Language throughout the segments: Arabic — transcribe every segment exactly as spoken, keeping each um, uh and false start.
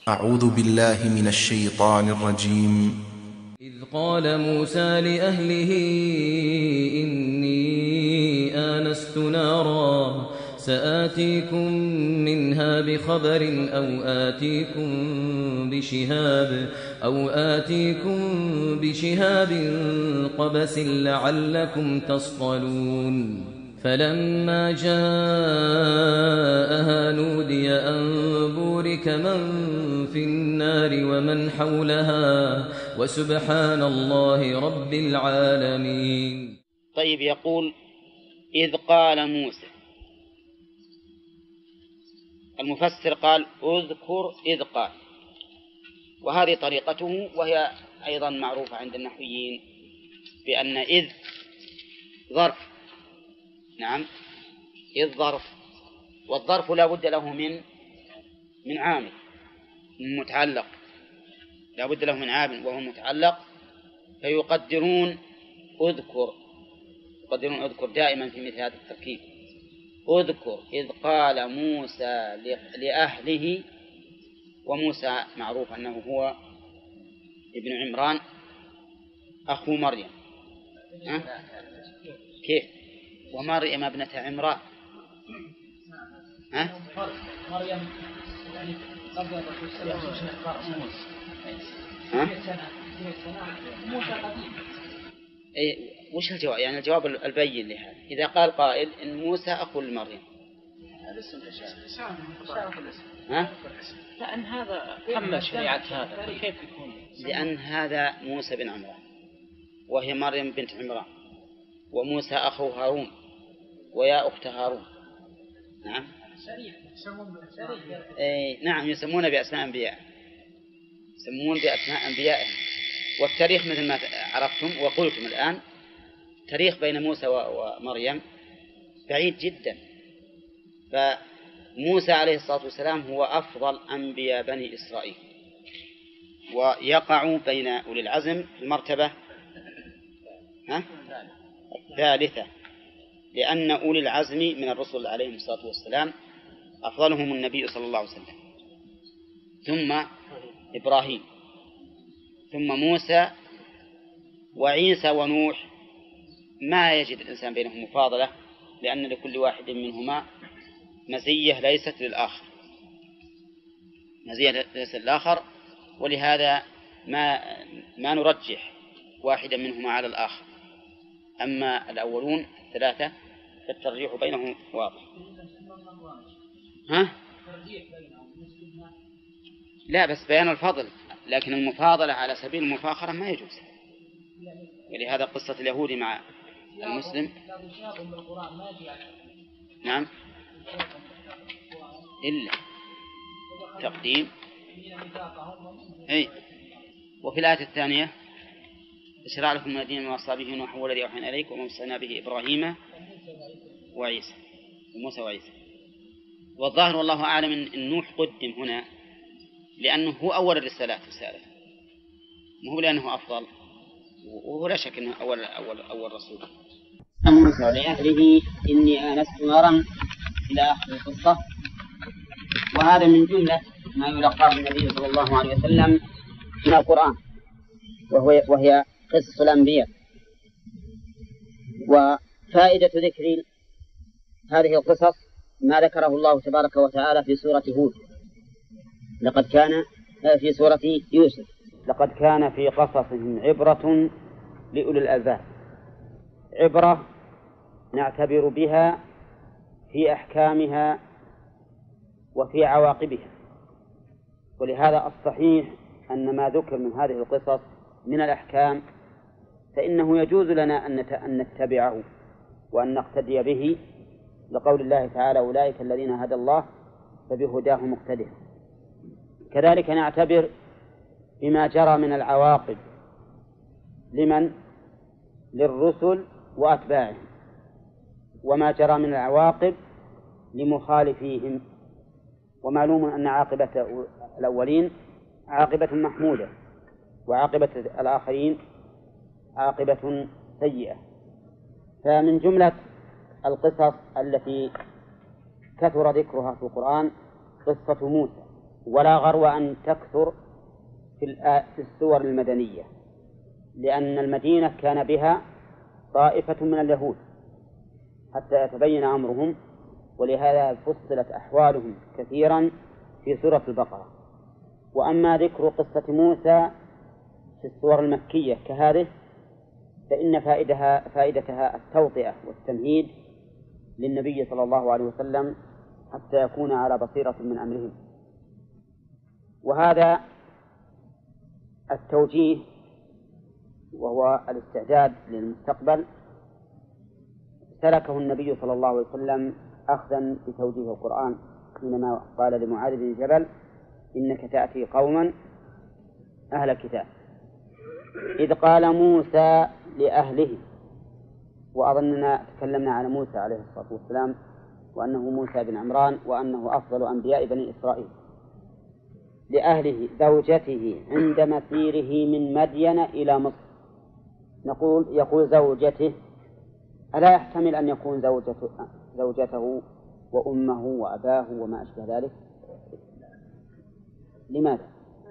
أعوذ بالله من الشيطان الرجيم. إذ قال موسى لأهله إني آنست نارا سآتيكم منها بخبر أو آتيكم بشهاب أو آتيكم بشهاب قبس لعلكم تصطلون فلما جاءها نودي أن بورك من في النار ومن حولها وسبحان الله رب العالمين. طيب، يقول إذ قال موسى، المفسر قال اذكر إذ قال، وهذه طريقته وهي أيضا معروفة عند النحويين بأن إذ ظرف. نعم، إذ ظرف، والظرف لا بد له من من عامل من متعلق، لا بد له من عامل وهو متعلق، فيقدرون اذكر يقدرون اذكر دائما في مثل هذا التركيب. اذكر إذ قال موسى لأهله، وموسى معروف أنه هو ابن عمران أخو مريم. أه؟ كيف؟ ومريم ابنة عمران. ها؟ مريم يعني قبل أي وش الجواب؟ يعني الجواب البين لهذا إذا قال قائل إن موسى أخو لمريم. ها؟ لأن هذا حمل شريعة هذا، كيف يكون؟ لأن هذا موسى بن عمران وهي مريم بنت عمران، وموسى أخو هارون ويا أخت هارون. نعم. أي نعم، يسمون بأسماء أنبياء، يسمون بأسماء أنبيائهم. والتاريخ مثل ما عرفتم وقلتم الآن، تاريخ بين موسى ومريم بعيد جدا. فموسى عليه الصلاة والسلام هو أفضل أنبياء بني إسرائيل، ويقع بين أولي العزم في المرتبة ها؟ الثالثة، لأن أولي العزم من الرسل عليهم الصلاة والسلام أفضلهم النبي صلى الله عليه وسلم، ثم إبراهيم، ثم موسى وعيسى ونوح. ما يجد الإنسان بينهم مفاضلة، لأن لكل واحد منهما مزية ليست للآخر، مزية ليست للآخر، ولهذا ما ما نرجح واحدا منهما على الآخر. أما الأولون الثلاثة فالترجيح بينهم واضح. ها؟ لا، بس بيان الفضل، لكن المفاضلة على سبيل المفاخرة ما يجوز. ولهذا قصة اليهود مع المسلم. نعم، إلا تقديم. أي. وفي الآية الثانية اشرع لكم من الدين ما وصى به نوح والذي أوحينا إليك وما وصينا به إبراهيم وعيسى وموسى وعيسى. والظاهر والله أعلم أن نوح قدم هنا لأنه هو أول الرسالات رسالة، مو لأنه أفضل، وهو لا شك أنه أول أول أول رسول. موسى لأهله إني آنست نارا إلى آخر القصة. وهذا من جملة ما يلقاه النبي صلى الله عليه وسلم من القرآن، وهو وهي قصص الأنبياء. وفائدة ذكر هذه القصص ما ذكره الله تبارك وتعالى في سورة هود، لقد كان في سورة يوسف لقد كان في قصصهم عبرة لأولي الألباب. عبرة نعتبر بها في أحكامها وفي عواقبها، ولهذا الصحيح أن ما ذكر من هذه القصص من الأحكام فإنه يجوز لنا أن نتبعه وأن نقتدي به، لقول الله تعالى أولئك الذين هدى الله فبهداه مقتدر. كذلك نعتبر بما جرى من العواقب لمن للرسل وأتباعهم، وما جرى من العواقب لمخالفيهم. ومعلوم أن عاقبة الأولين عاقبة محمودة، وعاقبة الآخرين عاقبة سيئة. فمن جملة القصص التي كثر ذكرها في القرآن قصة موسى ولا غرو أن تكثر في السور المدنية، لأن المدينة كان بها طائفة من اليهود حتى يتبين أمرهم، ولهذا فصلت أحوالهم كثيرا في سورة البقرة. وأما ذكر قصة موسى في السور المكية كهذه فإن فائدها فائدتها التوطئة والتمهيد للنبي صلى الله عليه وسلم حتى يكون على بصيرة من أمرهم. وهذا التوجيه وهو الاستعداد للمستقبل سلكه النبي صلى الله عليه وسلم أخذا بتوجيه القرآن حينما قال لمعاذ بن جبل إنك تأتي قوما أهل الكتاب، إذ قال موسى لأهله. وأظننا تكلمنا على موسى عليه الصلاة والسلام وأنه موسى بن عمران وأنه أفضل أنبياء بني إسرائيل. لأهله زوجته عند مسيره من مدين إلى مصر. نقول يقول زوجته، ألا يحتمل أن يكون زوجته, زوجته وأمه وأباه وما أشبه ذلك؟ لماذا؟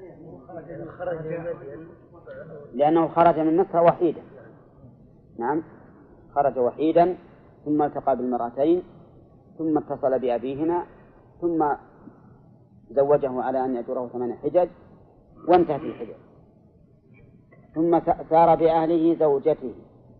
لأنه خرج من مصر وحيدا. نعم، خرج وحيدا ثم التقى بالمرأتين ثم اتصل بأبيهما ثم زوجه على أن يجره ثمان حجج وانتهت الحجج، ثم سار بأهله زوجته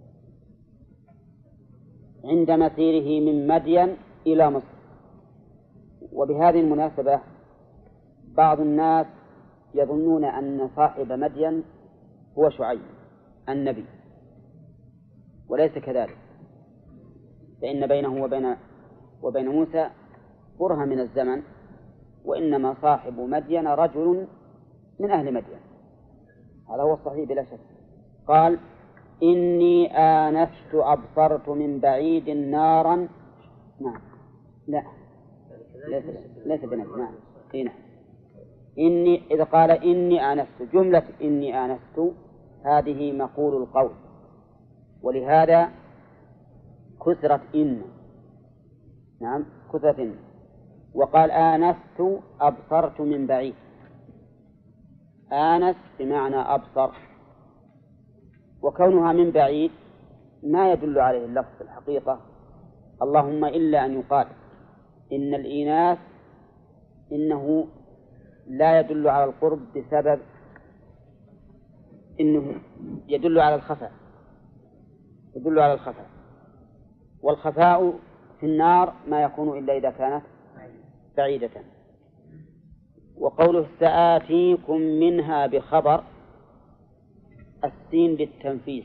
عند مسيره من مدين إلى مصر. وبهذه المناسبة بعض الناس يظنون أن صاحب مدين هو شعيب النبي، وليس كذلك، فإن بينه وبين وبين موسى برهة من الزمن، وإنما صاحب مدين رجل من أهل مدين. هذا هو الصحيح بلا شك. قال إني آنست أبصرت من بعيد نارا. نعم، لا ليس ليس بنبي. نعم، هنا إني إذا قال إني آنست، جملة إني آنست هذه مقول القول، ولهذا كسرت إن. نعم، كسرت إن. وقال آنست أبصرت من بعيد. آنس بمعنى أبصر، وكونها من بعيد ما يدل عليه اللفظ في الحقيقة، اللهم إلا أن يقال إن الإناث إنه لا يدل على القرب بسبب إنه يدل على الخفاء، يدل على الخفاء، والخفاء في النار ما يكون إلا إذا كانت بعيدة. وقوله سآتيكم منها بخبر، السين للتنفيس،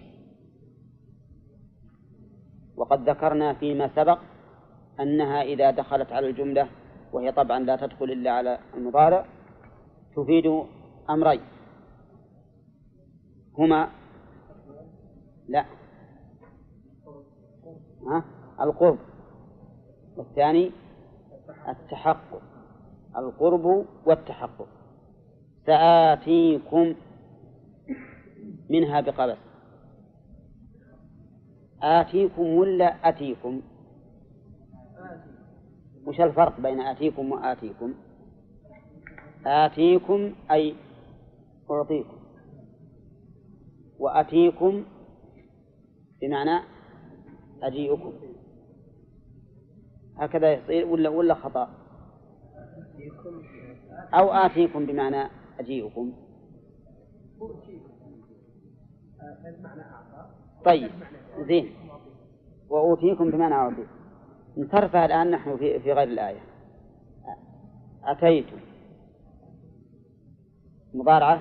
وقد ذكرنا فيما سبق أنها إذا دخلت على الجملة، وهي طبعا لا تدخل إلا على المضارع، تفيد أمرين هما لا ها القرب، والثاني التحقق، القرب والتحقق. سآتيكم منها بقبس. آتيكم ولا أتيكم؟ وش الفرق بين آتيكم وآتيكم؟ آتيكم أي أعطيكم، وأتيكم بمعنى أجيئكم. هكذا يصير ولا ولا خطأ؟ أو آتيكم بمعنى أجيئكم. طيب زين، وأوتيكم بمعنى أعطيكم. نصرفها الآن نحن في في غير الآية. أتيت مضارعة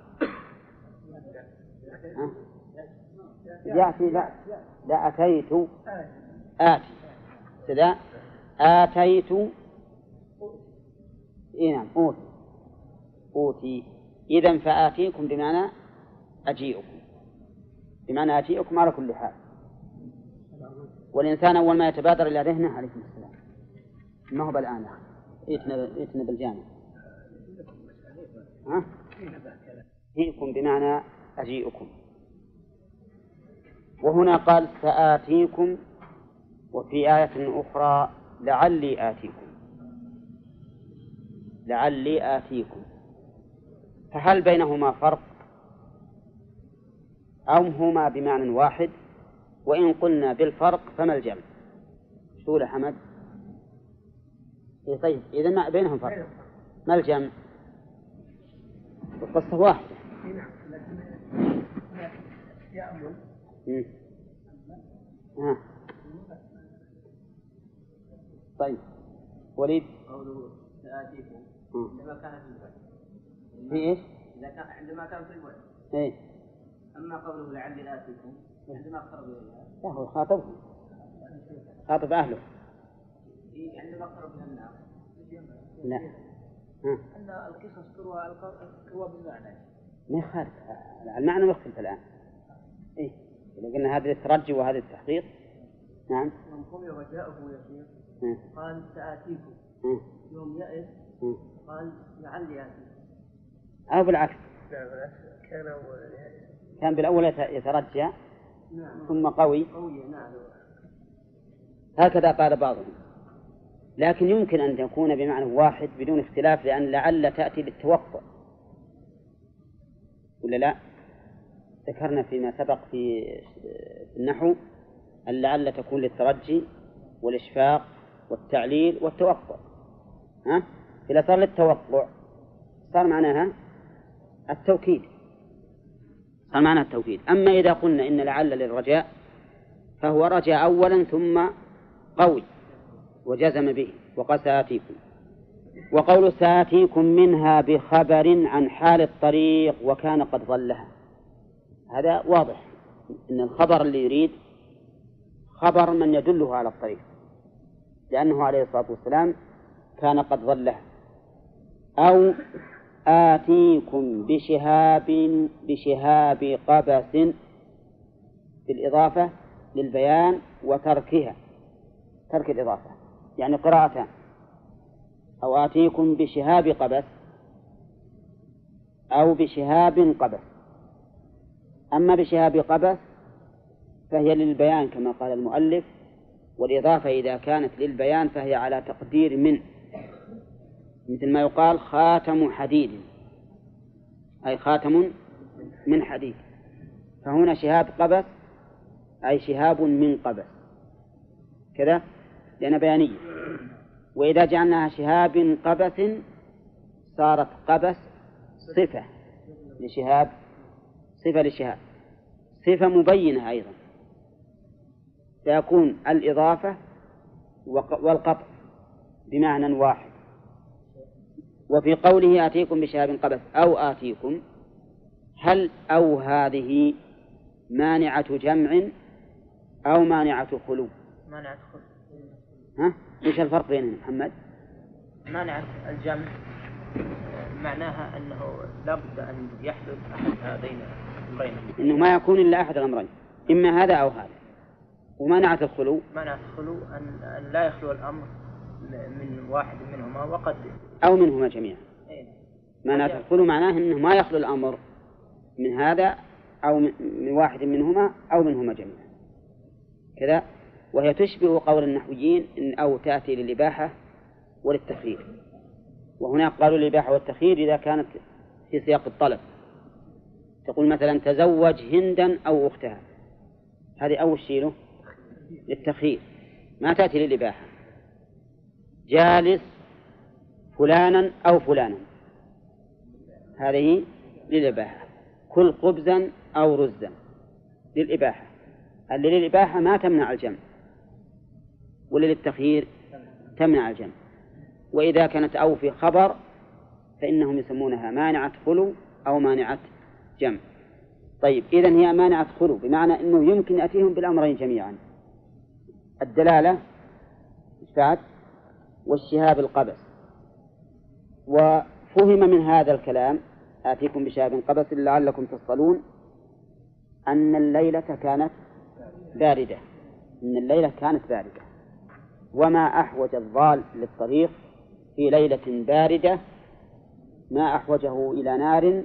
يأتي، لا لا أتيت آتي سدا آتيت إيه نعم أوتي أوتي. إذن فآتيكم بمعنى أجيئكم، بمعنى أجيئكم على كل حال. والإنسان أول ما يتبادر إلى ذهنه عليكم السلام ما هو بالآن يتنا بالجامع ها أتيكم بمعنى أجيئكم. وهنا قال سآتيكم، وفي آية أخرى لعلي آتيكم. لعلي آتيكم، فهل بينهما فرق أو هما بمعنى واحد؟ وإن قلنا بالفرق فما الجمع؟ شو يا حمد؟ إيه طيب إذا ما بينهم فرق ما الجمع؟ القصة واحدة. ها. طيب وليد قوله سآتيكم عندما كان في الوعد في إيش؟ إذا كان عندما كان في الوعد إيه. أما قوله لعلي آتيكم عندما اقترب إليها لا هو خاطبهم، خاطب أهله. عندما اقترب من النار لا. ها. أن القصص تروى تروى بالمعنى ما يخالف المعنى يختلف الآن. إيه إذا قلنا هذا الترجي وهذا التحقيق. نعم. يوم قوم رجاؤه يسير قال سآتيكم، يوم يأس قال لعلي آتيكم. أو بالعكس كان كان بالأول يترجى ثم قوي. هكذا قال بعضهم، لكن يمكن أن تكون بمعنى واحد بدون اختلاف، لأن لعل تأتي للتوقع ولا لا؟ ذكرنا فيما سبق في النحو أن لعل تكون للترجي والإشفاق والتعليل والتوقع. ها؟ إذا صار للتوقع صار معناها التوكيد، صار معناها التوكيد. أما إذا قلنا إن لعل للرجاء فهو رجاء أولا ثم قوي وجزم به وقال سآتيكم. وقول سآتيكم منها بخبر عن حال الطريق وكان قد ظلها، هذا واضح أن الخبر اللي يريد خبر من يدله على الطريق، لأنه عليه الصلاة والسلام كان قد ظلها. أو آتيكم بشهاب بشهاب قبس بالإضافة للبيان وتركها، ترك الإضافة يعني قراءتان. أو آتيكم بشهاب قبس أو بشهاب قبس. أما بشهاب قبس فهي للبيان كما قال المؤلف، والإضافة إذا كانت للبيان فهي على تقدير من، مثل ما يقال خاتم حديد، أي خاتم من حديد. فهنا شهاب قبس أي شهاب من قبس كذا لأنها بيانية. وإذا جعلناها شهاب قبس صارت قبس صفة لشهاب، صفة لشهاب، صفة مبينة أيضا، فيكون الإضافة والقطع بمعنى واحد. وفي قوله آتيكم بشهاب قبس أو آتيكم، هل أو هذه مانعة جمع أو مانعة خلو؟ مانعة خلو. ها؟ إيش الفرق بينهم محمد؟ مانعة الجمع معناها أنه لا بد أن يحدث أحد هذين الأمرين، إنه ما يكون إلا أحد الأمرين، إما هذا أو هذا. ومانعة الخلو؟ مانعة الخلو أن, أن لا يخلو الأمر من واحد منهما وقد أو منهما جميعا. إيه؟ مانعة الخلو معناه أنه ما يخلو الأمر من هذا أو من واحد منهما أو منهما جميعا كذا. وهي تشبه قول النحويين إن أو تأتي للإباحة وللتخيير، وهناك قالوا الإباحة والتخيير إذا كانت في سياق الطلب. تقول مثلا تزوج هندا أو أختها، هذه أول شيء له للتخيير ما تأتي للإباحة. جالس فلانا أو فلانا، هذه للإباحة. كل خبزا أو رزا للإباحة. اللي للإباحة ما تمنع الجمع، واللي للتخيير تمنع الجمع. وإذا كانت أو في خبر فإنهم يسمونها مانعة خلو أو مانعة جمع. طيب إذن هي مانعة خلو بمعنى أنه يمكن يأتيهم بالأمرين جميعا، الدلالة إثبات والشهاب القبس. وفهم من هذا الكلام آتيكم بشهاب قبس لعلكم تصطلون أن الليلة كانت باردة، أن الليلة كانت باردة. وما أحوج الضال للطريق في ليلة باردة ما أحوجه إلى نار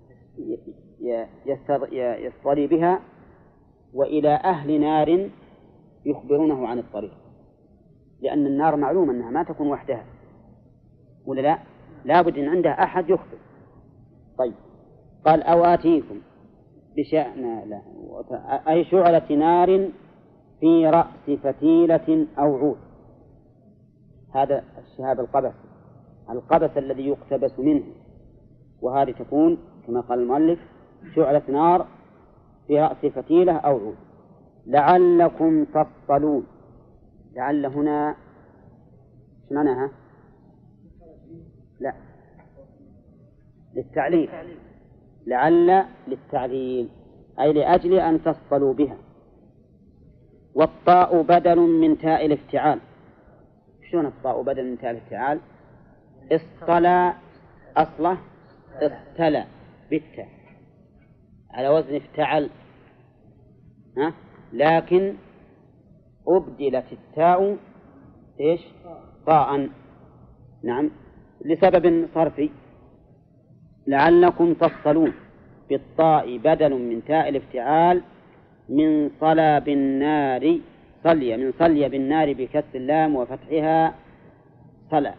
يصطلي بها وإلى أهل نار يخبرونه عن الطريق، لأن النار معلوم أنها ما تكون وحدها ولا لا؟ لابد أن عنده أحد يخبر. طيب قال أو آتيكم بشأن لا أي شعلة نار في رأس فتيلة أو عود. هذا الشهاب القبس، القبس الذي يقتبس منه، وهذه تكون كما قال المؤلف شعلة نار في رأس فتيلة أو عود. لعلكم تصطلون. لعل هنا ايش معناها؟ لا للتعليل، لعل للتعليل أي لأجل أن تصطلوا بها. والطاء بدل من تاء الافتعال. شلون الطاء بدل من تاء الافتعال؟ اصطلى أصله اصطلى بالتاء على وزن افتعل، ها؟ لكن أبدلت التاء إيش؟ طاء، نعم، لسبب صرفي. لعلكم تصطلون بالطاء بدل من تاء الافتعال من صلى بالنار صلي، من صلي بالنار بكسر اللام وفتحها صلى.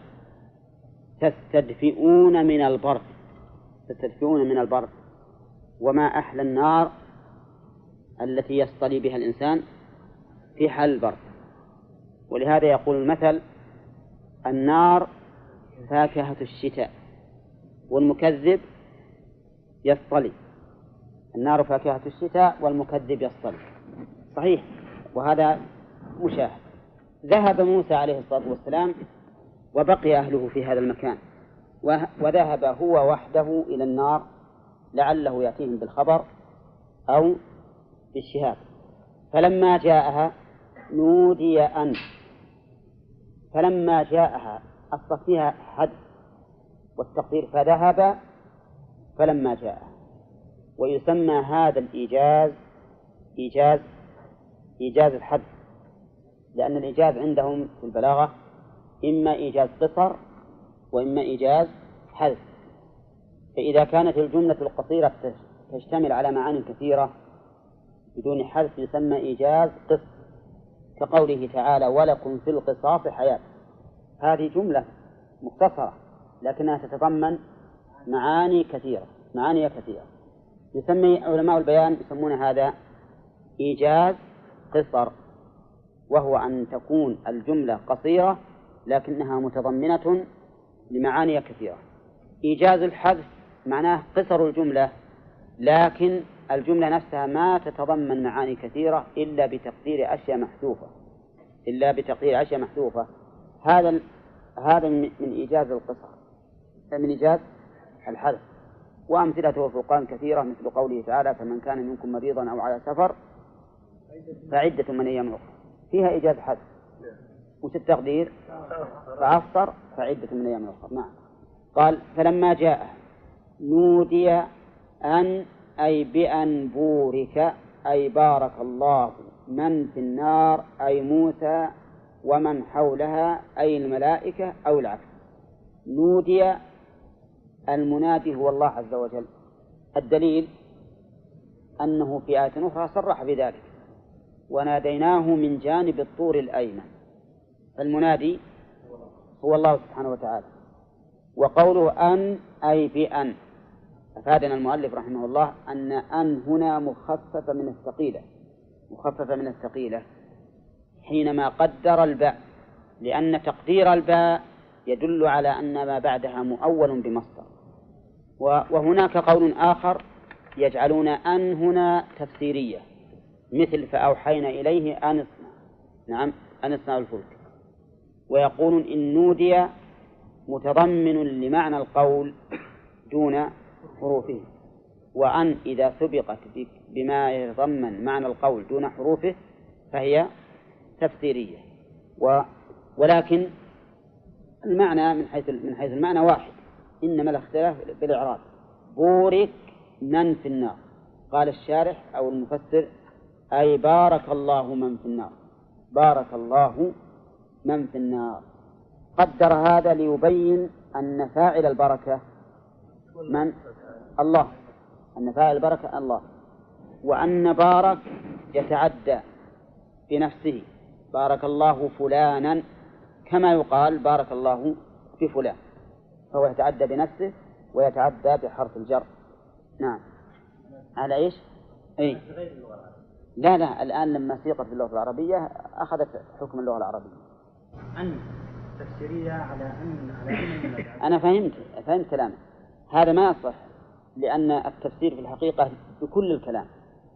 تستدفئون من البرد، تستدفئون من البرد. وما أحلى النار التي يصطلي بها الإنسان في حال البرد. ولهذا يقول المثل النار فاكهة الشتاء والمكذب يصطلي. النار فاكهة الشتاء والمكذب يصطلي، صحيح، وهذا مشاهد. ذهب موسى عليه الصلاة والسلام وبقي أهله في هذا المكان، وذهب هو وحده إلى النار لعله يأتيهم بالخبر أو بالشهاب. فلما جاءها نودي أن، فلما جاءها أصل فيها حد والتقدير فذهب فلما جاءها. ويسمى هذا الإيجاز إيجاز إيجاز الحد، لأن الإيجاز عندهم في البلاغة إما إيجاز قصر وإما إيجاز حذف. فإذا كانت الجملة القصيرة تشتمل على معاني كثيرة بدون حذف يسمى إيجاز قصر، كقوله تعالى ولكم في القصاص حياة. هذه جملة مختصرة لكنها تتضمن معاني كثيرة معاني كثيرة يسمي علماء البيان يسمون هذا إيجاز قصر، وهو أن تكون الجملة قصيرة لكنها متضمنة لمعاني كثيرة. إيجاز الحذف معناه قصر الجملة لكن الجملة نفسها ما تتضمن معاني كثيرة إلا بتقدير أشياء محذوفة إلا بتقدير أشياء محذوفة. هذا هذا من إيجاز القصر، من إيجاز الحذف. وأمثلته في القرآن كثيرة مثل قوله تعالى فمن كان منكم مريضا أو على سفر فعدة من أيام أخرى، فيها إيجاز حذف. وش التقدير؟ فأفطر فعدة من أيام أخرى. نعم. قال فلما جاء نودي أن أي بأن بورك أي بارك الله من في النار أي موسى ومن حولها أي الملائكة أو العكس. نودي المنادي هو الله عز وجل. الدليل أنه في آية أخرى صرح بذلك وناديناه من جانب الطور الأيمن. المنادي هو الله سبحانه وتعالى. وقوله أن أي بأن أفادنا المؤلف رحمه الله أن أن هنا مخففة من الثقيلة مخففة من الثقيلة حينما قدر الباء، لأن تقدير الباء يدل على أن ما بعدها مؤول بمصدر. وهناك قول آخر يجعلون أن هنا تفسيرية مثل فأوحينا إليه أن اصنع، نعم أن اصنع الفلك. ويقولون إن نودي متضمن لمعنى القول دون حروفه، وأن إذا سبقت بما يتضمن معنى القول دون حروفه فهي تفسيرية. و ولكن المعنى من حيث من حيث المعنى واحد، إنما الاختلاف بالإعراب. بورك من في النار، قال الشارح أو المفسر أي بارك الله من في النار، بارك الله من في النار. قدر هذا ليبين أن فاعل البركة من؟ الله، أن فاعل البركة الله، وأن بارك يتعدى بنفسه، بارك الله فلانا كما يقال بارك الله في فلان. فهو يتعدى بنفسه ويتعدى بحرف الجر. نعم. على إيش؟ إيه؟ لا لا الآن لما سيقت باللغة العربية أخذت حكم اللغة العربية. أن تفسيرية على أن على أن أنا فهمت فهمت كلامك. هذا ما يصح، لأن التفسير في الحقيقة بكل الكلام،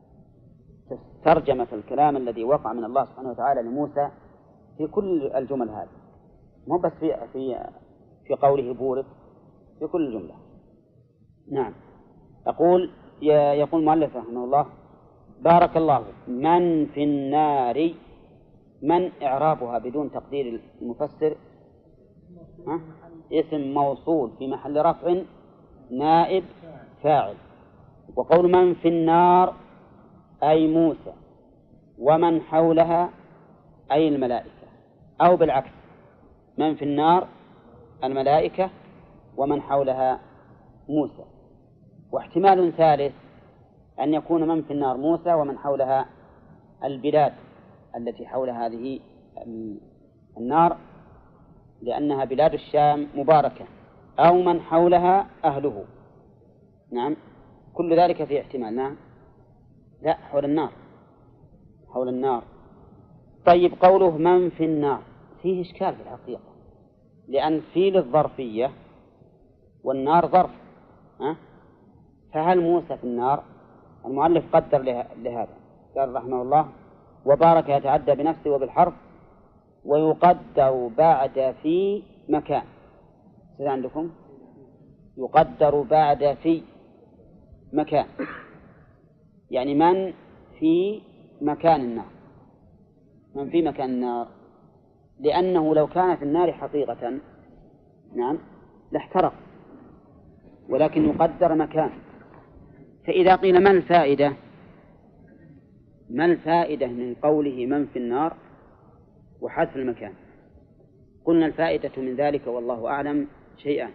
ترجمة الكلام الذي وقع من الله سبحانه وتعالى لموسى في كل الجمل هذه، مو بس في في في قوله بورك، في كل الجملة. نعم. أقول يقول المؤلف رحمه الله بارك الله من في النار، من إعرابها بدون تقدير المفسر ها؟ اسم موصول في محل رفع نائب فاعل. وقول من في النار أي موسى ومن حولها أي الملائكة، أو بالعكس من في النار الملائكة ومن حولها موسى. واحتمال ثالث أن يكون من في النار موسى ومن حولها البلاد التي حول هذه النار، لأنها بلاد الشام مباركة، أو من حولها أهله. نعم، كل ذلك في احتمال. نعم. لا، حول النار، حول النار. طيب قوله من في النار فيه إشكال في الحقيقة، لأن في للظرفية والنار ظرف، ها؟ فهل موسى في النار؟ المؤلف قدر لهذا، قال رحمه الله وبارك يتعدى بنفسه وبالحرف، ويقدر بعد في مكان. إذا عندكم يقدر بعد في مكان، يعني من في مكان النار، من في مكان النار، لأنه لو كان في النار حقيقة نعم لاحترق، ولكن يقدر مكان. فإذا قيل ما الفائدة ما الفائدة من قوله من في النار وحذف المكان؟ قلنا الفائدة من ذلك والله أعلم شيئان.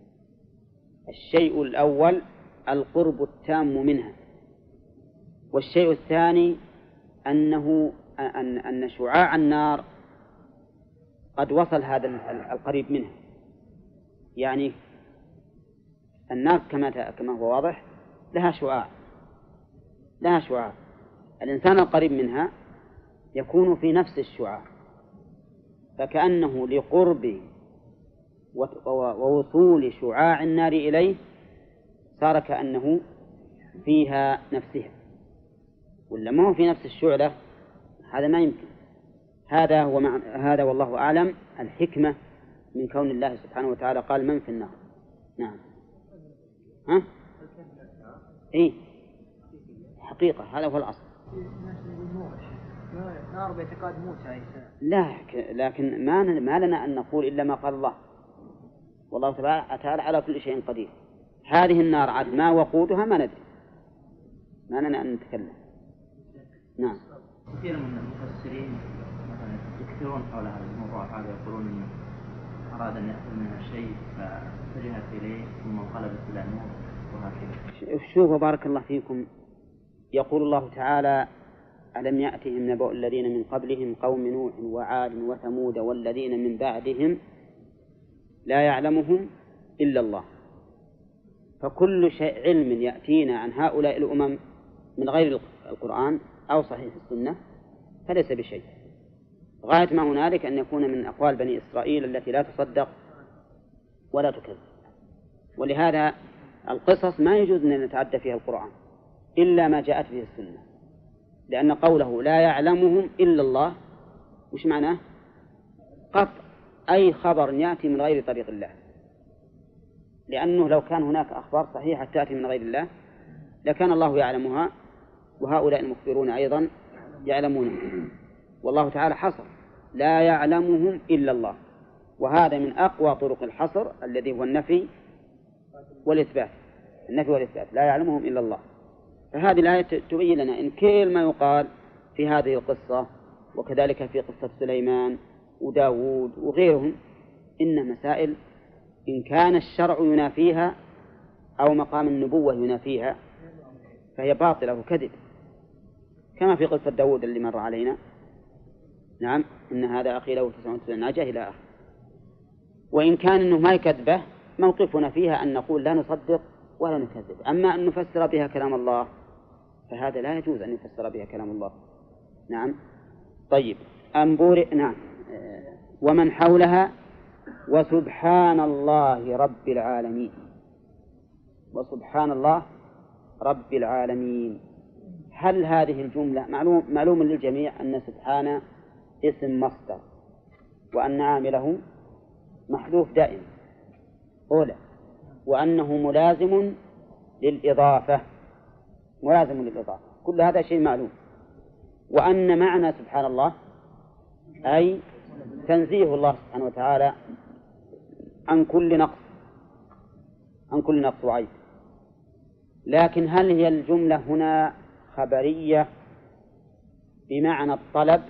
الشيء الأول القرب التام منها، والشيء الثاني أنه أن أن شعاع النار قد وصل هذا القريب منها، يعني النار كما كما هو واضح لها شعاع لها شعاع الإنسان القريب منها يكون في نفس الشعاع، فكأنه لقرب ووصول شعاع النار إليه صار كأنه فيها نفسها، ولا ما هو في نفس الشعلة، هذا ما يمكن. هذا هو مع... هذا والله أعلم الحكمة من كون الله سبحانه وتعالى قال من في النار. نعم. ها؟ إيه حقيقة، هذا هو الأصل. نار باعتقاد موسى عليه السلام. لا، لكن ما ما لنا أن نقول إلا ما قال الله، والله تعالى على كل شيء قدير. هذه النار عاد ما وقودها ما ندري، ما لنا أن نتكلم. نعم. كثير من المفسرين مثلا يكثرون حول هذا الموضوع، هذا يقولون إنه أراد أن يأخذ منها شيء فاتجهت إليه ثم انقلبت إلى نور وهكذا. شوفوا بارك الله فيكم، يقول الله تعالى ألم يأتهم نبأ الذين من قبلهم قوم نوح وعاد وثمود والذين من بعدهم لا يعلمهم إلا الله. فكل شيء علم يأتينا عن هؤلاء الأمم من غير القرآن أو صحيح السنة فليس بشيء، غاية ما هنالك أن يكون من أقوال بني إسرائيل التي لا تصدق ولا تكذب. ولهذا القصص ما يجوز أن نتعدى فيها القرآن إلا ما جاءت به السنة، لأن قوله لا يعلمهم إلا الله وش معناه؟ قطع أي خبر يأتي من غير طريق الله، لأنه لو كان هناك أخبار صحيحة تأتي من غير الله لكان الله يعلمها وهؤلاء المخبرون أيضا يعلمونها، والله تعالى حصر لا يعلمهم إلا الله، وهذا من أقوى طرق الحصر الذي هو النفي والإثبات. النفي والإثبات لا يعلمهم إلا الله. فهذه الآية تبين لنا إن كل ما يقال في هذه القصة وكذلك في قصة سليمان وداود وغيرهم إن مسائل إن كان الشرع ينافيها أو مقام النبوة ينافيها فهي باطلة وكذب، كما في قصة داود اللي مر علينا. نعم، إن هذا أخي له تسعة وتسعين ناجة إلى آخر. وإن كان إنه ما يكذبه موقفنا فيها أن نقول لا نصدق ولا نكذب. أما أن نفسر بها كلام الله فهذا لا يجوز أن يفسر بها كلام الله. نعم. طيب أنبور نعم ومن حولها وسبحان الله رب العالمين. وسبحان الله رب العالمين. هل هذه الجملة معلوم, معلوم للجميع أن سبحان اسم مصدر وأن عامله محذوف دائما أولى، وأنه ملازم للإضافة ملازم للإضافة كل هذا شيء معلوم. وأن معنى سبحان الله أي تنزيه الله سبحانه وتعالى عن كل نقص عن كل نقص وعيب. لكن هل هي الجملة هنا خبرية بمعنى الطلب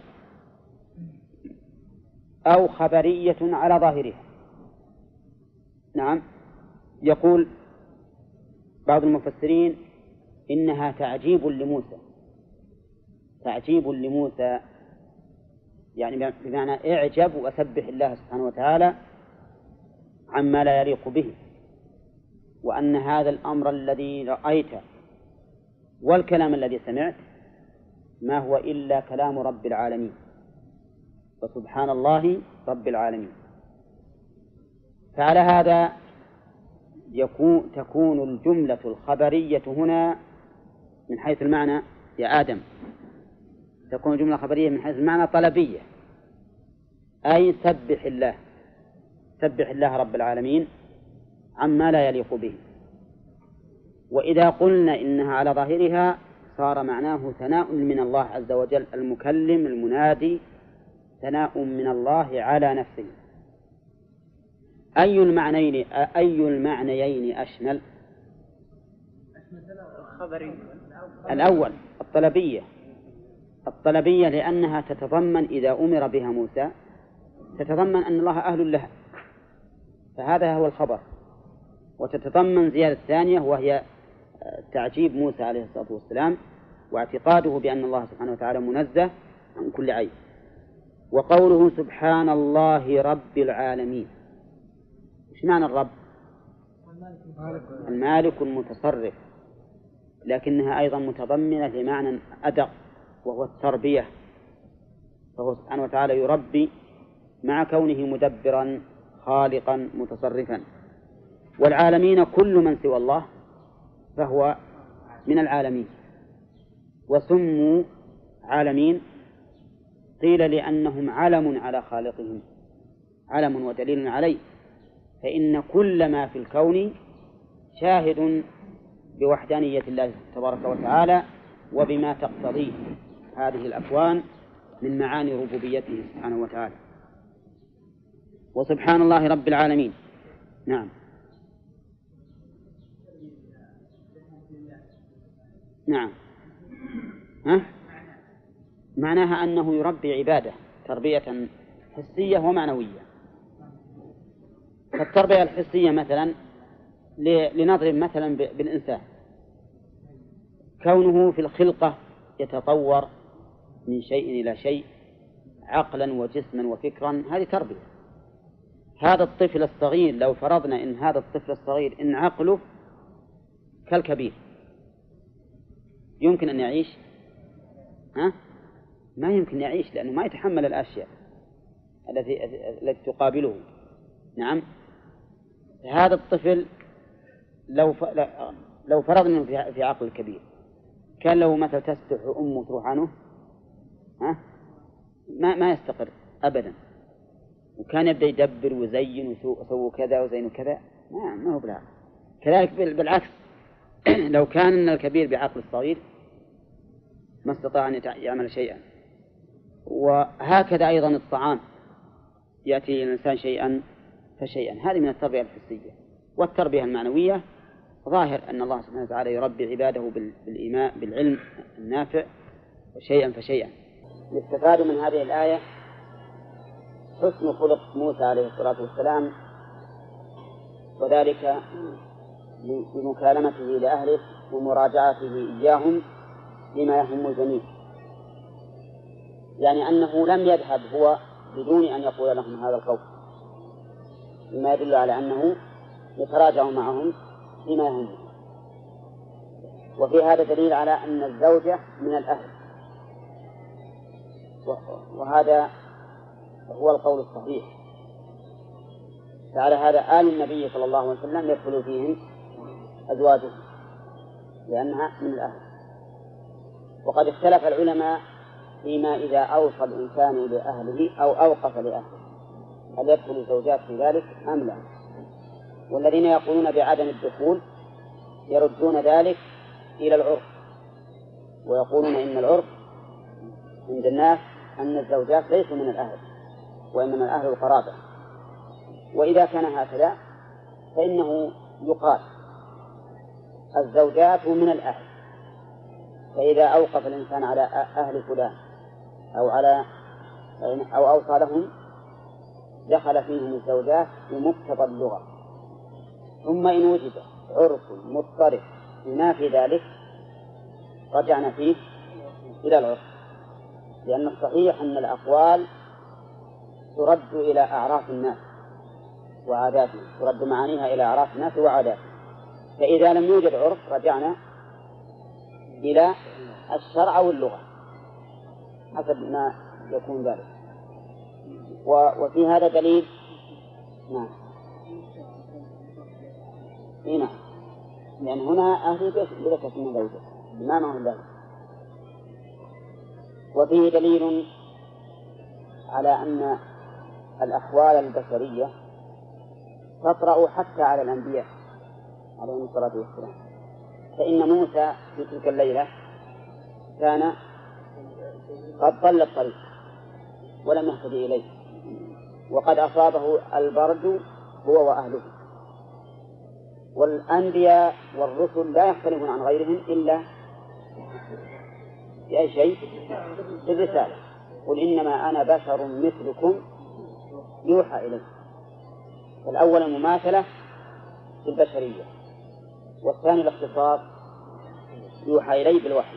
أو خبرية على ظاهرها؟ نعم. يقول بعض المفسرين إنها تعجيب لموسى تعجيب لموسى يعني بمعنى اعجب وسبح الله سبحانه وتعالى عما لا يليق به، وأن هذا الأمر الذي رأيته والكلام الذي سمعت ما هو إلا كلام رب العالمين. وسبحان الله رب العالمين. فعلى هذا يكون تكون الجملة الخبرية هنا من حيث المعنى يا آدم تكون الجملة خبرية من حيث المعنى طلبية، أي سبح الله سبح الله رب العالمين عما لا يليق به. وإذا قلنا إنها على ظاهرها صار معناه ثناء من الله عز وجل المكلم المنادي، ثناء من الله على نفسه. أي المعنيين أي المعنيين أشمل؟ الأول الطلبية الطلبية لأنها تتضمن إذا أمر بها موسى تتضمن أن الله أهل لها، فهذا هو الخبر. وتتضمن زيادة ثانية وهي تعجيب موسى عليه الصلاة والسلام واعتقاده بأن الله سبحانه وتعالى منزه عن كل عيب. وقوله سبحان الله رب العالمين، إيش معنى الرب؟ المالك المتصرف، لكنها أيضا متضمنة لمعنى أدق وهو التربية، فهو سبحانه وتعالى يربي مع كونه مدبرا خالقا متصرفا. والعالمين كل من سوى الله فهو من العالمين. وسموا عالمين قيل لأنهم علم على خالقهم، علم ودليل عليه، فإن كل ما في الكون شاهد بوحدانية الله تبارك وتعالى وبما تقتضيه هذه الأكوان من معاني ربوبيته سبحانه وتعالى. وسبحان الله رب العالمين. نعم. نعم. ها؟ معناها أنه يربي عباده تربية حسية ومعنوية. فالتربية الحسية مثلا لنضرب مثلا بالإنسان، كونه في الخلقة يتطور من شيء إلى شيء عقلا وجسما وفكرا، هذه تربية. هذا الطفل الصغير لو فرضنا إن هذا الطفل الصغير إن عقله كالكبير يمكن أن يعيش؟ ها؟ ما يمكن يعيش، لأنه ما يتحمل الأشياء التي التي تقابله. نعم. هذا الطفل لو لو فرضنا في عقل الكبير كان لو مثل تستح أمه تروح عنه ها ما ما يستقر أبدا، وكان يبدأ يدبر ويزين وسووا كذا وزين كذا، ما ما هو بالعكس. كذلك بالعكس لو كان الكبير بعقل الصغير ما استطاع أن يعمل شيئا. وهكذا أيضا الطعام يأتي الإنسان شيئا فشيئا، هذه من التربية الحسية. والتربية المعنوية ظاهر أن الله سبحانه وتعالى يربي عباده بالإيمان بالعلم النافع شيئا فشيئا. يستفاد من هذه الآية حسن خلق موسى عليه الصلاة والسلام، وذلك بمكالمته لأهله ومراجعته إياهم لما يهم الجميع، يعني أنه لم يذهب هو بدون أن يقول لهم هذا القول، مما يدل على أنه يتراجع معهم فيما يهمهم. وفي هذا دليل على أن الزوجة من الأهل، وهذا هو القول الصحيح. فعلى هذا آل النبي صلى الله عليه وسلم يدخل فيهم أزواجه لأنها من الأهل. وقد اختلف العلماء فيما إذا أوصى الإنسان لأهله أو أوقف لأهله هل يدخل الزوجات في ذلك أم لا. والذين يقولون بعدم الدخول يردون ذلك إلى العرف، ويقولون إن العرف عند الناس أن الزوجات ليسوا من الأهل وإنما الأهل القرابة. وإذا كان هكذا فإنه يقال الزوجات من الأهل، فإذا أوقف الإنسان على أهل فلان أو على أو أوصى لهم دخل فيهم الزوجات بمقتضى اللغة. ثم إن وجد عرف مضطرب بما في ذلك رجعنا فيه إلى العرف، لأن الصحيح أن الأقوال ترد إلى أعراف الناس وعاداتهم، ترد معانيها إلى أعراف الناس وعاداتهم. فإذا لم يوجد عرف رجعنا إلى الشرع واللغة حسب ما يكون ذلك. وفي هذا دليل. نعم هنا لأن هنا أهل بلا شك من زوجة ما معه ذلك. وفيه دليل على أن الأحوال البشرية تطرأ حتى على الأنبياء عليهم الصلاة والسلام. فإن موسى في تلك الليلة كان قد ضل الطريق ولم يهتدي إليه، وقد أصابه البرد هو وأهله. والأنبياء والرسل لا يختلفون عن غيرهم إلا في أي شيء في الرسالة. قل إنما أنا بشر مثلكم يوحى إليه. فالأول المماثلة في البشرية، والثاني الاختصاص يوحى إليه بالوحي.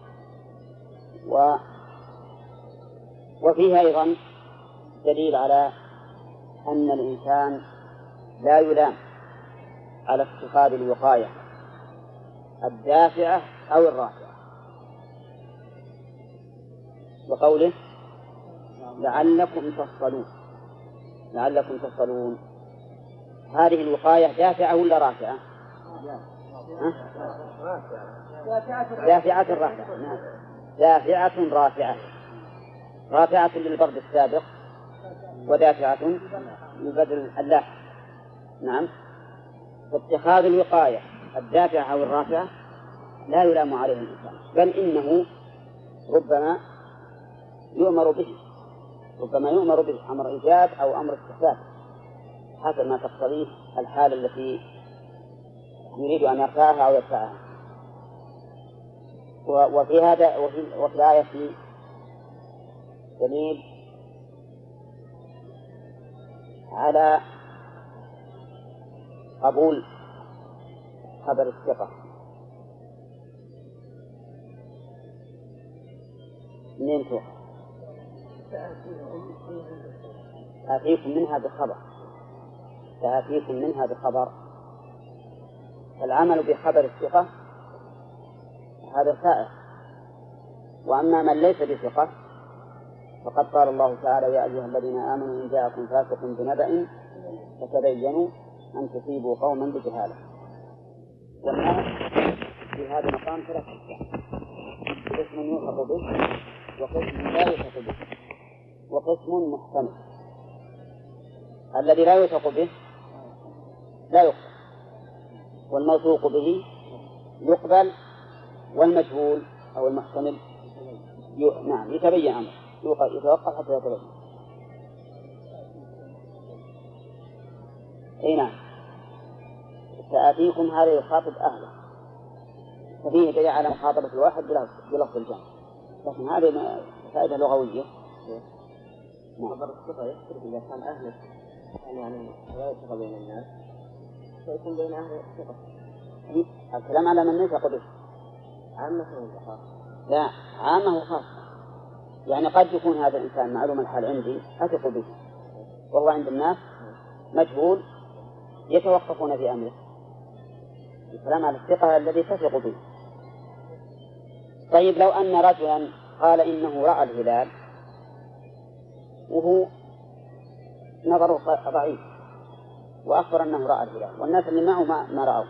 و وفيه أيضا دليل على أن الإنسان لا يلام على اتخاذ الوقاية الدافعة أو الرافعة، وقوله لعلكم تصلون. لعلكم تصلون هذه الوقاية دافعة ولا رافعة؟ دافعة رافعة. نعم دافعة رافعة. رافعة للبرد السابق ودافعة للبدل اللاحق. نعم فاتخاذ الوقاية الدافعة أو الرافعة لا يلام عليه الإنسان، بل إنه ربما يؤمر به، ربما يؤمر به أمر إيجاب أو أمر استحباب حسب ما تقتضيه الحالة التي يريد أن يرفعها أو يدفعها. وفي هذا وفي, وفي الآية دليل على قبول خبر الثقة. منين توقع؟ آتيكم منها بخبر، سآتيكم منها بخبر. العمل بخبر الثقة هذا سائر. وأما من ليس بثقة فقد قال الله تعالى يا أيها الذين آمنوا إن جاءكم فاسق بنبأ فتبينوا أن تصيبوا قوما بجهالة. والناس في هذا المقام ثلاث أقسام: قسم يوثق به، وقسم لا يوثق به، وقسم محتمل. الذي لا يوثق به لا يقبل، والموثوق به يقبل، والمجهول أو المحتمل ي... نعم يتبين أمره، يتوقف حتى يتبين. أي نعم سآتيكم هذا يخاطب أهله، ففيه دليل على مخاطبة الواحد بلفظ الجمع، لكن هذه فائدة لغوية. خبر الثقة يختلف إذا كان أهله يعني لا يثق بين الناس فيكون بين أهل الثقة. الكلام على من يثق به عامة وخاصة. لا عامة وخاصة، يعني قد يكون هذا الإنسان معلوم الحال عندي أثق به، والله عند الناس مجهول يتوقفون في أمره، الكلام على الثقة الذي تثق به. طيب لو أن رجلا قال إنه رأى الهلال وهو نظره ضعيف وأخبر أنه رأى الهلال والناس اللي معه ما, ما رأوا،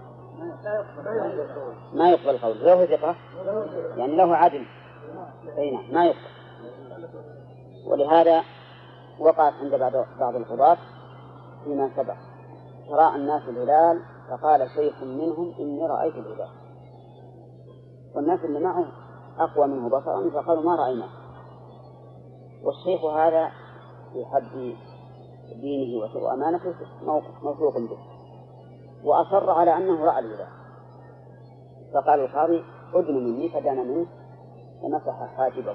ما يقبل قول له ثقة، يعني له عدل بينه ما يقبل. ولهذا وقعت عند بعض بعض القضاة فيما سبق رأى الناس الهلال فقال شيخ منهم إني رأيت الهلال، والناس اللي معه أقوى منه بصرا فقالوا ما رأينا، والشيخ هذا في حد دينه وأمانته موثوق به وأصر على أنه رأى الهلال، فقال القاضي أدن مني فدان منه ومسح حاجبه،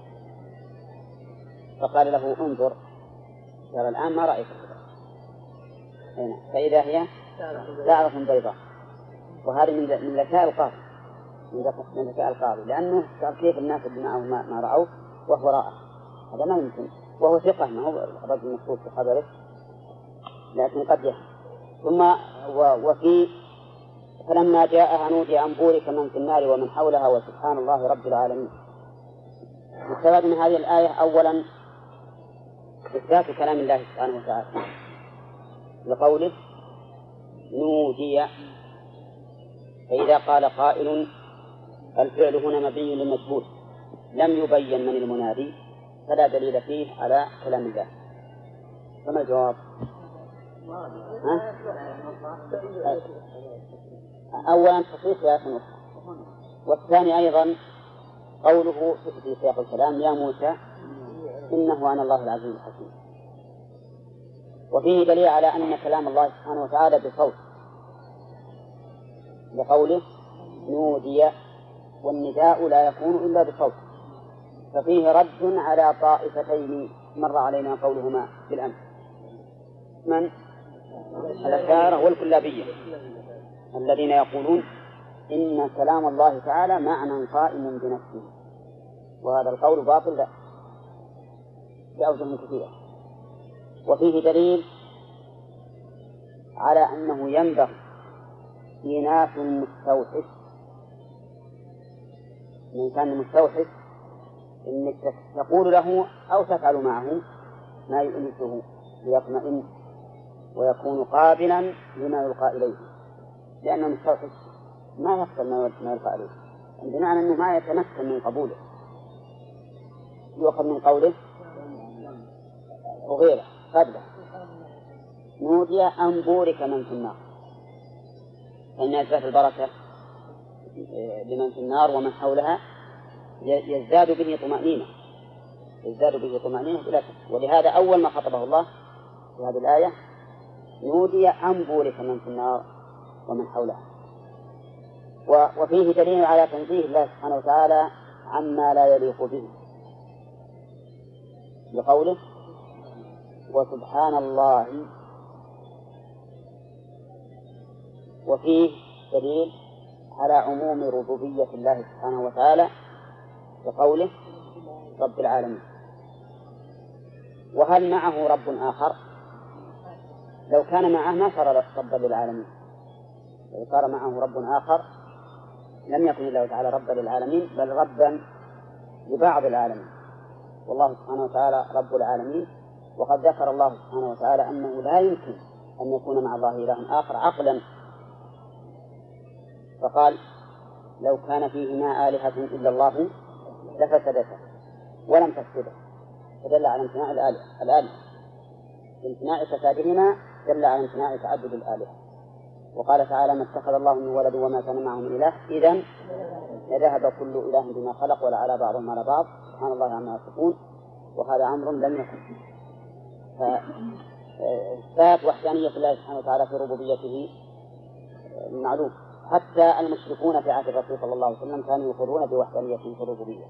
فقال له انظر ترى الآن ما رأيت الهلال هنا، فإذا هي شعرة بيضاء. وهذه من ذكاء القاضي من ذكاء القاضي لأنه قال كيف الناس اللي معه ما رأوا وهو رأى، هذا ما يمكن، وهو ثقة ما هو الرجل مخصوص في خبره لكن قد يهم. ثم وفي فلما جاءها نودي أن بورك من في النار ومن حولها وسبحان الله رب العالمين. السبب من هذه الآية أولا إثبات كلام الله سبحانه وتعالى لقوله نودي، فإذا قال قائل الفعل هنا مبني للمجهول لم يبين من المنادي فلا دليل فيه على كلام الله، فما الجواب؟ أولا تصحيح آية أخرى، والثاني أيضا قوله في سياق الكلام يا موسى إنه أنا الله العزيز الحكيم. وفيه دليل على أن كلام الله سبحانه وتعالى بصوت لقوله نودي، والنداء لا يكون إلا بصوت، ففيه رد على طائفتين مر علينا قولهما بالأمس، من الأشاعرة والكلابية الذين يقولون إن كلام الله تعالى معنى قائم بنفسه، وهذا القول باطل لا بأوجه كثيرة. وفيه دليل على أنه ينبغي إيناس المستوحش، من كان مستوحش إنك تقول له أو تفعل معه ما يؤنسه ليطمئن ويكون قابلا لما يلقى إليه، لأنه مستوحش ما يقبل ما يلقى إليه، بمعنى أنه ما يتمكن من قبوله، يؤخذ من قوله وغيره قبله نودي أن بورك من في النار، فإن إثبات البركة لمن في النار ومن حولها يزداد به طمأنينة يزداد به طمأنينة بلا شك. ولهذا أول ما خطبه الله في هذه الآية نودي أن بورك من في النار ومن حولها. وفيه دليل على تنزيه الله سبحانه وتعالى عما لا يليق به بقوله وسبحان الله. وفيه دليل على عموم ربوبية الله سبحانه وتعالى بقوله رب العالمين. وهل معه رب آخر؟ لو كان معه ما صار ربا للعالمين، لو صار معه رب آخر لم يكن الله تعالى ربا للعالمين بل ربا لبعض العالمين، والله سبحانه وتعالى رب العالمين. وقد ذكر الله سبحانه وتعالى أنه لا يمكن أن يكون مع الله إله آخر عقلا، فقال لو كان فيهما آلهة إلا الله لفسدتا ولم تفسده، فدل على امتناع الآلهة الآلهة امتناع فسادهما دل على امتناع تعدد الآلهة. وقال تعالى ما اتخذ الله من ولد وما كان معه من إله إذن لذهب كل إله بما خلق ولعلى بعضهم على بعض سبحان الله عما يصفون، وهذا أمر لم يكن. فإثبات وحدانية الله سبحانه وتعالى في ربوبيته معلوم، حتى المشركون في عهد الرسول صلى الله عليه وسلم كانوا يقرون بوحدانيته في الربوبية.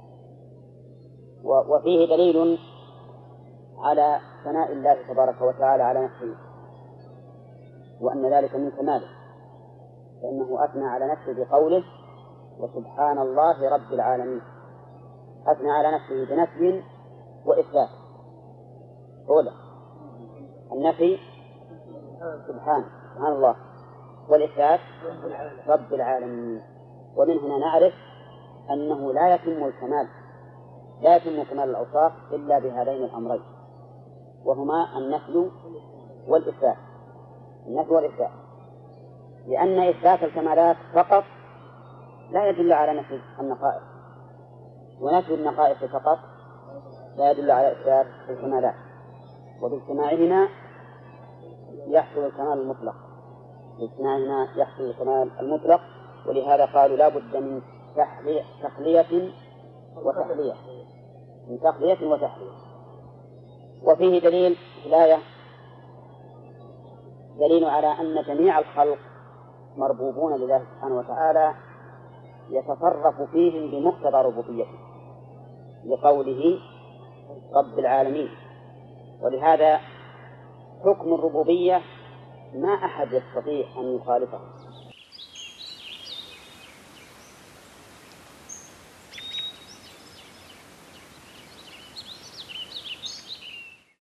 وفيه دليل على ثناء الله تبارك وتعالى على نفسه وأن ذلك من كماله، فإنه أثنى على نفسه بقوله وسبحان الله رب العالمين، أثنى على نفسه بنفي وإثبات. أولا النفي سبحان سبحان الله، والإثبات رب العالمين. ومن هنا نعرف أنه لا يتم الكمال لا يتم كمال الأوصاف إلا بهذين الأمرين، وهما النفي والإثبات. النفي والإثبات، لأن إثبات الكمالات فقط لا يدل على نفي النقائص، ونفي النقائص فقط لا يدل على إثبات الكمالات، وباجتماعهما يحصل الكمال المطلق باجتماعهما يحصل الكمال المطلق. ولهذا قالوا لا بد من تحلية تخلية وتحلية من تخلية وتحلية. وفيه دليل في الآية دليل على أن جميع الخلق مربوبون لله سبحانه وتعالى يتصرف فيهم بمقتضى ربوبيته، لقوله رب العالمين. ولهذا حكم الربوبية ما أحد يستطيع أن يخالفه،